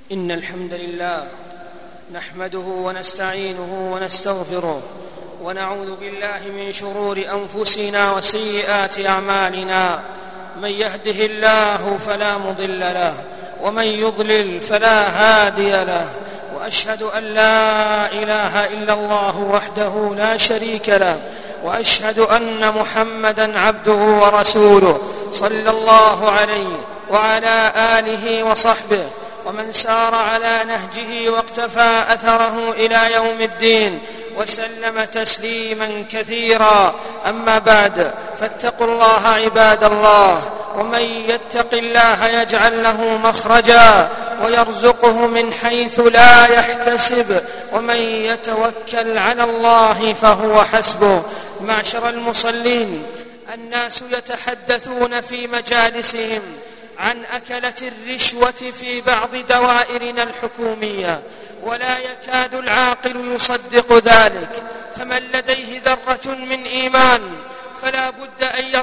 إن الحمد لله نحمده ونستعينه ونستغفره ونعوذ بالله من شرور أنفسنا وسيئات أعمالنا. من يهده الله فلا مضل له ومن يضلل فلا هادي له، وأشهد أن لا إله إلا الله وحده لا شريك له، وأشهد أن محمدًا عبده ورسوله صلى الله عليه وعلى آله وصحبه ومن سار على نهجه واقتفى أثره إلى يوم الدين وسلم تسليما كثيرا. أما بعد، فاتقوا الله عباد الله، ومن يتق الله يجعل له مخرجا ويرزقه من حيث لا يحتسب، ومن يتوكل على الله فهو حسبه. معشر المصلين، الناس يتحدثون في مجالسهم عن أكلة الرشوة في بعض دوائرنا الحكومية، ولا يكاد العاقل يصدق ذلك، فمن لديه ذرة من إيمان فلا بد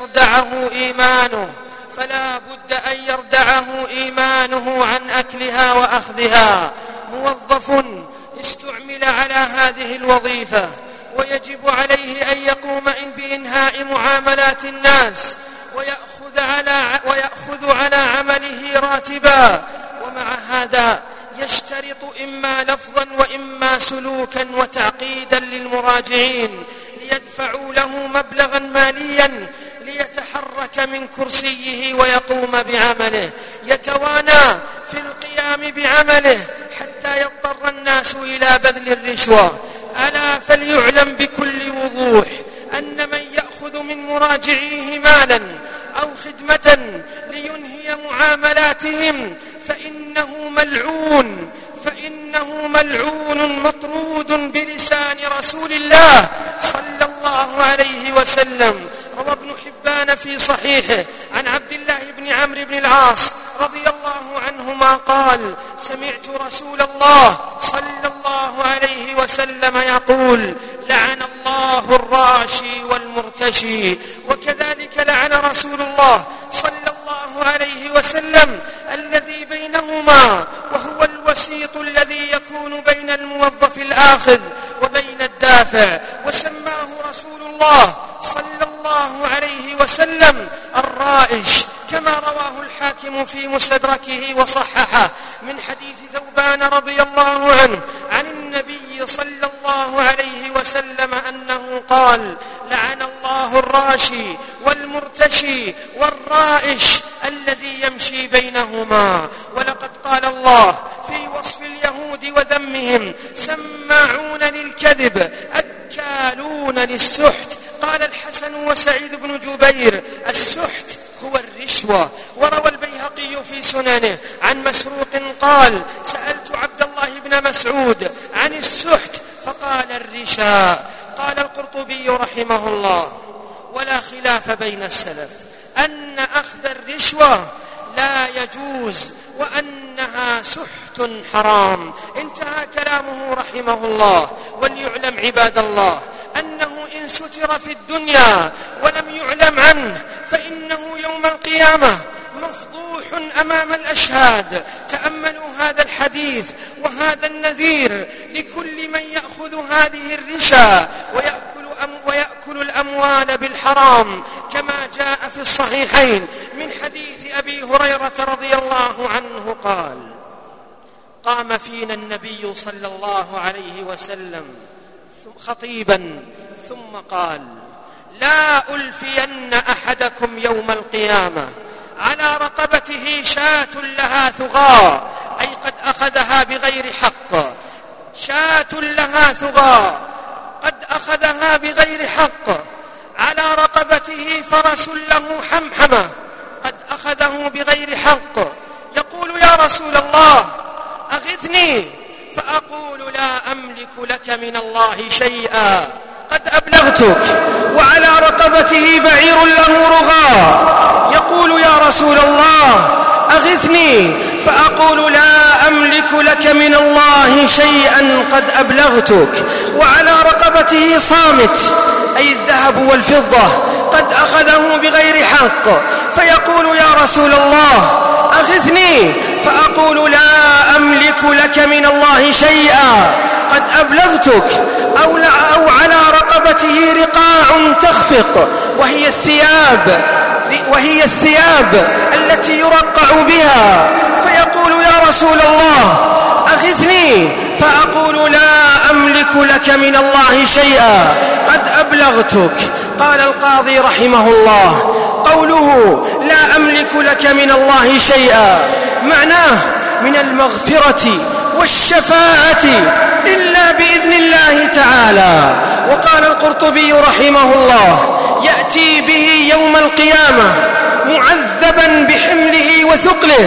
أن يردعه إيمانه عن أكلها وأخذها. موظف استعمل على هذه الوظيفة ويجب عليه أن يقوم بإنهاء معاملات الناس ويأخذ على عمله راتبا، ومع هذا يشترط إما لفظا وإما سلوكا وتعقيدا للمراجعين ليدفعوا له مبلغا ماليا ليتحرك من كرسيه ويقوم بعمله، يتوانى في القيام بعمله حتى يضطر الناس إلى بذل الرشوة. ألا فليعلم بكل وضوح أن من يأخذ من مراجعيه مالا أو خدمة لينهي معاملاتهم فإنه ملعون مطرود بلسان رسول الله صلى الله عليه وسلم. روى ابن حبان في صحيحه عن عبد الله بن عمرو بن العاص رضي الله عنهما قال: سمعت رسول الله صلى الله عليه وسلم يقول: لعن الله الراشي والمرتشي. وكذلك لعن رسول الله صلى الله عليه وسلم الذي بينهما، وهو الوسيط الذي يكون بين الموظف الآخذ وبين الدافع، وسماه رسول الله صلى الله عليه وسلم الرائش، كما رواه الحاكم في مستدركه وصححه من حديث ثوبان رضي الله عنه عن النبي صلى الله عليه وسلم أنه قال: لعن الله الراشي والمرتشي والرائش الذي يمشي بينهما. ولقد قال الله في وصف اليهود وذمهم: سماعون للكذب أكالون للسحت. قال الحسن وسعيد بن جبير: السحت هو الرشوة. وروى البيهقي في سننه عن مسروق قال: سألت عبد الله بن مسعود عن السحت فقال: الرشا. قال القرطبي رحمه الله: ولا خلاف بين السلف أن أخذ الرشوة لا يجوز وأنها سحت حرام. انتهى كلامه رحمه الله. وليعلم عباد الله أنه إن ستر في الدنيا ولم يعلم عنه فإنه يوم القيامة مفضوح أمام الأشهاد. تأملوا هذا الحديث وهذا النذير لكل من يأخذ هذه الرشا ويأكل الأموال بالحرام، كما جاء في الصحيحين من حديث أبي هريرة رضي الله عنه قال: قام فينا النبي صلى الله عليه وسلم خطيبا ثم قال: لا ألفين أحدكم يوم القيامة على رقبته شاة لها ثغاء، أي قد أخذها بغير حق، شاة لها ثغاء قد أخذها بغير حق، على رقبته فرس له حمحمة قد أخذه بغير حق، يقول: يا رسول الله أغثني، فأقول: لا أملك لك من الله شيئا قد أبلغتك. وعلى رقبته بعير له رغاء، يقول: يا رسول الله أغثني، فأقول: لا أملك لك من الله شيئا قد أبلغتك. وعلى رقبته صامت، أي الذهب والفضة، قد أخذه بغير حق، فيقول: يا رسول الله أغثني، فأقول: لا أملك لك من الله شيئا قد أبلغتك، أو على رقبته رقاع تخفق وهي الثياب التي يرقع بها، فيقول يا رسول الله أغثني، فأقول لا أملك لك من الله شيئا قد أبلغتك. قال القاضي رحمه الله: قوله لا أملك لك من الله شيئا معناه من المغفرة والشفاعة إلا بإذن الله تعالى. وقال القرطبي رحمه الله: يأتي به يوم القيامة معذبا بحمله وثقله،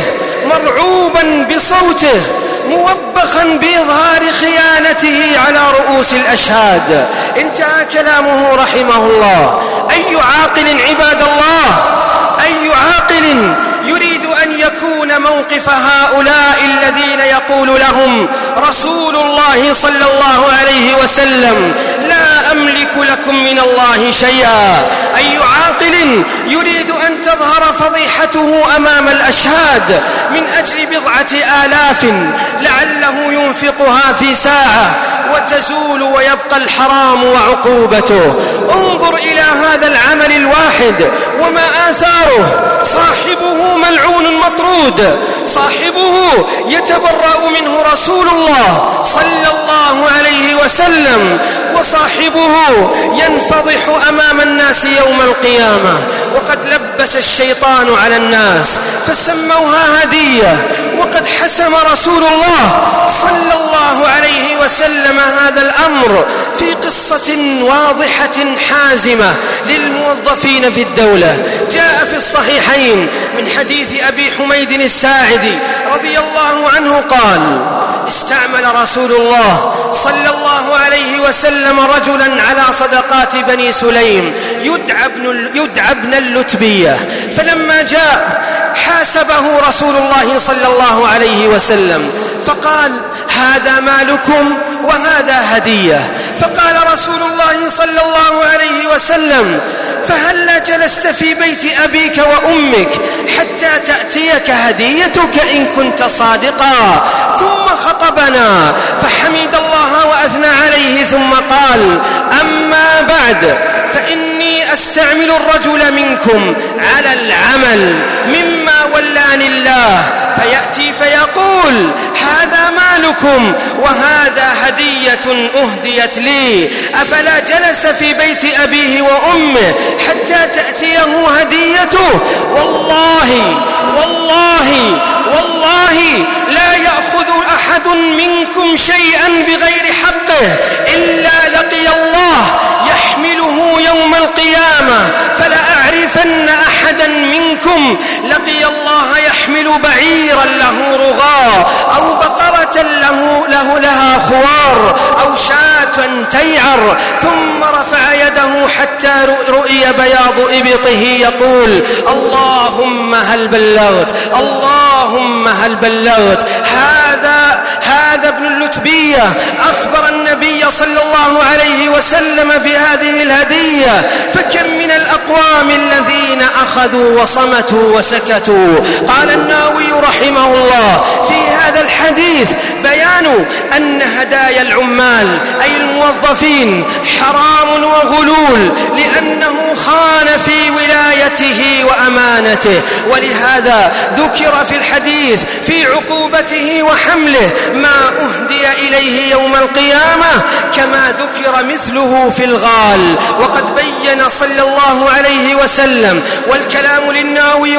مرعوبا بصوته، موبخا بإظهار خيانته على رؤوس الأشهاد. انتهى كلامه رحمه الله. أي عاقل عباد الله، أي عاقل يريد أن يكون موقف هؤلاء الذين يقول لهم رسول الله صلى الله عليه وسلم لا أملك لكم من الله شيئا؟ أي عاقل يريد أن تظهر فضيحته أمام الأشهاد من أجل 9,000 لعله ينفقها في ساعة وتزول ويبقى الحرام وعقوبته؟ انظر إلى هذا العمل الواحد وما آثاره. صاحبه ملعون مطرود، صاحبه يتبرأ منه رسول الله صلى الله عليه وسلم، وصاحبه ينفضح أمام الناس يوم القيامة. وقد لبس الشيطان على الناس فسموها هدية، وقد حسم رسول الله صلى الله عليه وسلم هذا الأمر في قصة واضحة حازمة للموظفين في الدولة. جاء في الصحيحين من حديث أبي حميد الساعدي رضي الله عنه قال: استعمل رسول الله صلى الله عليه وسلم رجلا على صدقات بني سليم يدعى ابن اللتبية، فلما جاء حاسبه رسول الله صلى الله عليه وسلم فقال: هذا مالكم وهذا هدية. فقال رسول الله صلى الله عليه وسلم: فهل جلست في بيت أبيك وأمك حتى تأتيك هديتك إن كنت صادقا؟ ثم خطبنا فحمد الله وأثنى عليه ثم قال: أما بعد، فإني أستعمل الرجل منكم على العمل مما ولاني الله، فيأتي فيقول: هذا مالكم وهذا هدية أهديت لي. أفلا جلس في بيت أبيه وأمه حتى تأتيه هديته؟ والله والله والله لا يأخذ أحد منكم شيئا بغير حقه إلا لقي الله يحمله يوم القيامة. فلا أعرفن أحدا منكم لقي الله يحمل بعيرا له رغاء، أو بقرة لها خوار، أو شاة تيعر، ثم رفع يده حتى رؤي بياض إبطه يقول: اللهم هل بلغت، اللهم هل بلغت. هذا ابن اللتبية أخبر النبي صلى الله عليه وسلم بهذه الهدية. فكم من الأقوام الذين أخذوا وصمتوا وسكتوا. قال النووي رحمه الله في هذا الحديث بيان أن هدايا العمال أي الموظفين حرام وغلول، لأنه خان في ولايته وأمانته. ولهذا ذكر في الحديث في عقوبته وحمله ما أهدي إليه يوم القيامة، كما ذكر مثله في الغال. وقد بين صلى الله عليه وسلم، والكلام للناوي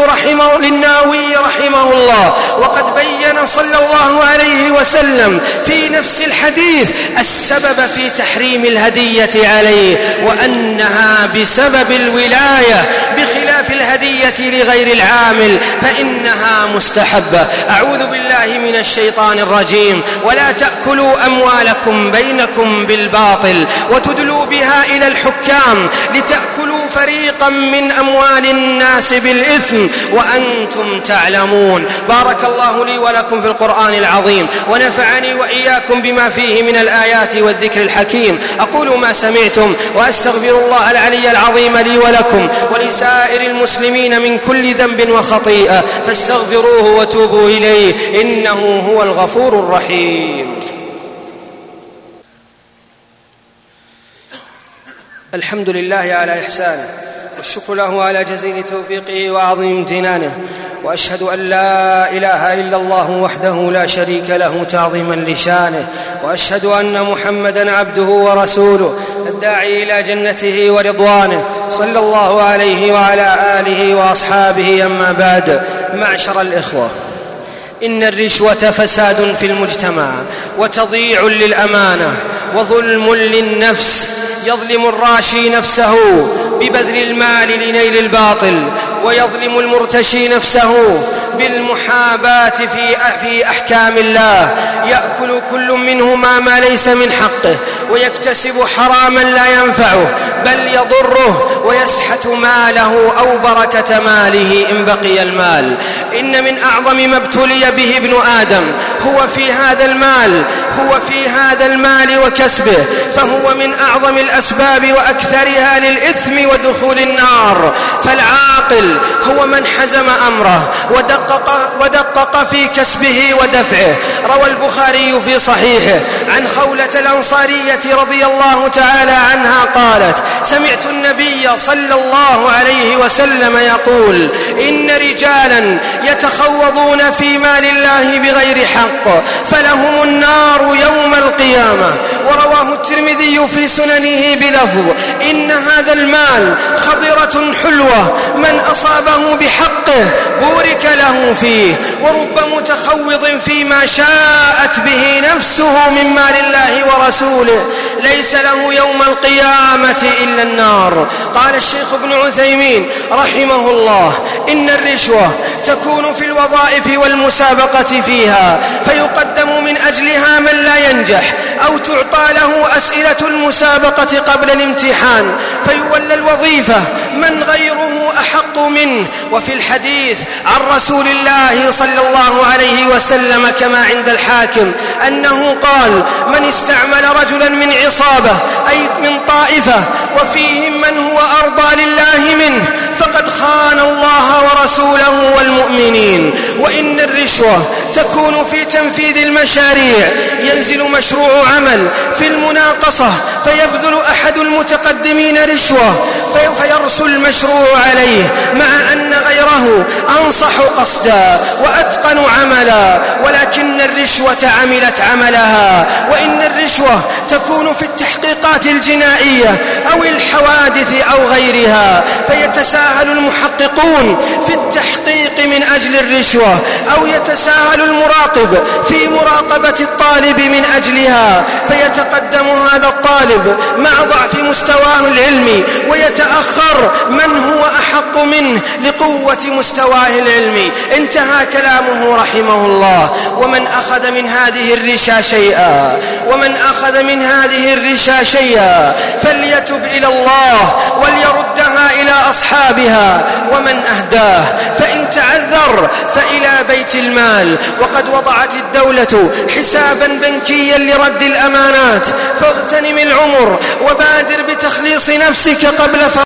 رحمه الله، وقد بين صلى الله عليه وسلم في نفس الحديث السبب في تحريم الهدية عليه، وأنها بسبب الولاية، بخلاف الهدية لغير العامل فإنها مستحبة. أعوذ بالله من الشيطان الرجيم. ولا تأكلوا أموالكم بينكم بالباطل وتدلوا بها إلى الحكام لتأكلوا فريقا من أموال الناس بالإثم وأنتم تعلمون. بارك الله لي ولكم لكم في القرآن العظيم، ونفعني وإياكم بما فيه من الآيات والذكر الحكيم. أقول ما سمعتم وأستغفر الله العلي العظيم لي ولكم ولسائر المسلمين من كل ذنب وخطيئة، فاستغفروه وتوبوا إليه إنه هو الغفور الرحيم. الحمد لله على إحسانه، والشكر له على جزيل توفيقه وعظيم امتنانه، وأشهد أن لا إله إلا الله وحده لا شريك له تعظيما لشانه، وأشهد أن محمدا عبده ورسوله الداعي إلى جنته ورضوانه، صلى الله عليه وعلى آله وأصحابه. أما بعد، معشر الإخوة، إن الرشوة فساد في المجتمع، وتضييع للأمانة، وظلم للنفس. يظلم الراشي نفسه ببذل المال لنيل الباطل، ويظلم المرتشي نفسه بالمحاباة في أحكام الله. يأكل كل منهما ما ليس من حقه، ويكتسب حراما لا ينفعه بل يضره، ويسحت ماله أو بركة ماله إن بقي المال. إن من أعظم ما ابتلي به ابن آدم هو في هذا المال وكسبه، فهو من أعظم الأسباب وأكثرها للإثم ودخول النار. فالعاقل هو من حزم أمره ودقق في كسبه ودفعه. روى البخاري في صحيحه عن خولة الأنصارية رضي الله تعالى عنها قالت: سمعت النبي صلى الله عليه وسلم يقول: إن رجالا يتخوضون في مال الله بغير حق فلهم النار يوم القيامة. ورواه الترمذي في سننه بلفظ: إن هذا المال خضرة حلوة، من أصابه بحقه بورك له فيه. ورب متخوض فيما شاءت به نفسه من مال الله ورسوله ليس له يوم القيامة إلا النار. قال الشيخ ابن عثيمين رحمه الله: إن الرشوة تكون في الوظائف والمسابقة فيها، فيقدم من أجلها من لا ينجح، أو تعطى له أسئلة المسابقة قبل الامتحان فيولى الوظيفة من غيره أحق منه. وفي الحديث عن رسول الله صلى الله عليه وسلم كما عند الحاكم أنه قال: من استعمل رجلا من عصابة أي من طائفة وفيهم من هو أرضى لله منه فقد خان الله ورسوله والمؤمنين. وإن الرشوة تكون في تنفيذ المشاريع. ينزل مشروع عمل في المناقصة فيبذل أحد المتقدمين رشوة فيرسل المشروع عليه، مع أن غيره أنصح قصدا وأتقن عملا، ولكن الرشوة عملت عملها. وإن الرشوة تكون في التحقيقات الجنائية أو الحوادث أو غيرها، فيتساهل المحققون في التحقيق من أجل الرشوة، أو يتساهل المراقب في مراقبة الطالب من أجلها، فيتقدم هذا الطالب مع ضعف مستواه العلمي، ويتأخر من هو أحق منه لقوة مستواه العلمي. انتهى كلامه رحمه الله. ومن أخذ من هذه الرشا شيئا فليتب إلى الله وليردها إلى أصحابها، ومن أهداه فإن تعذر فإلى بيت المال. وقد وضعت الدولة حسابا بنكيا لرد الأمانات، فاغتنم العمر وبادر بتخليص نفسك قبل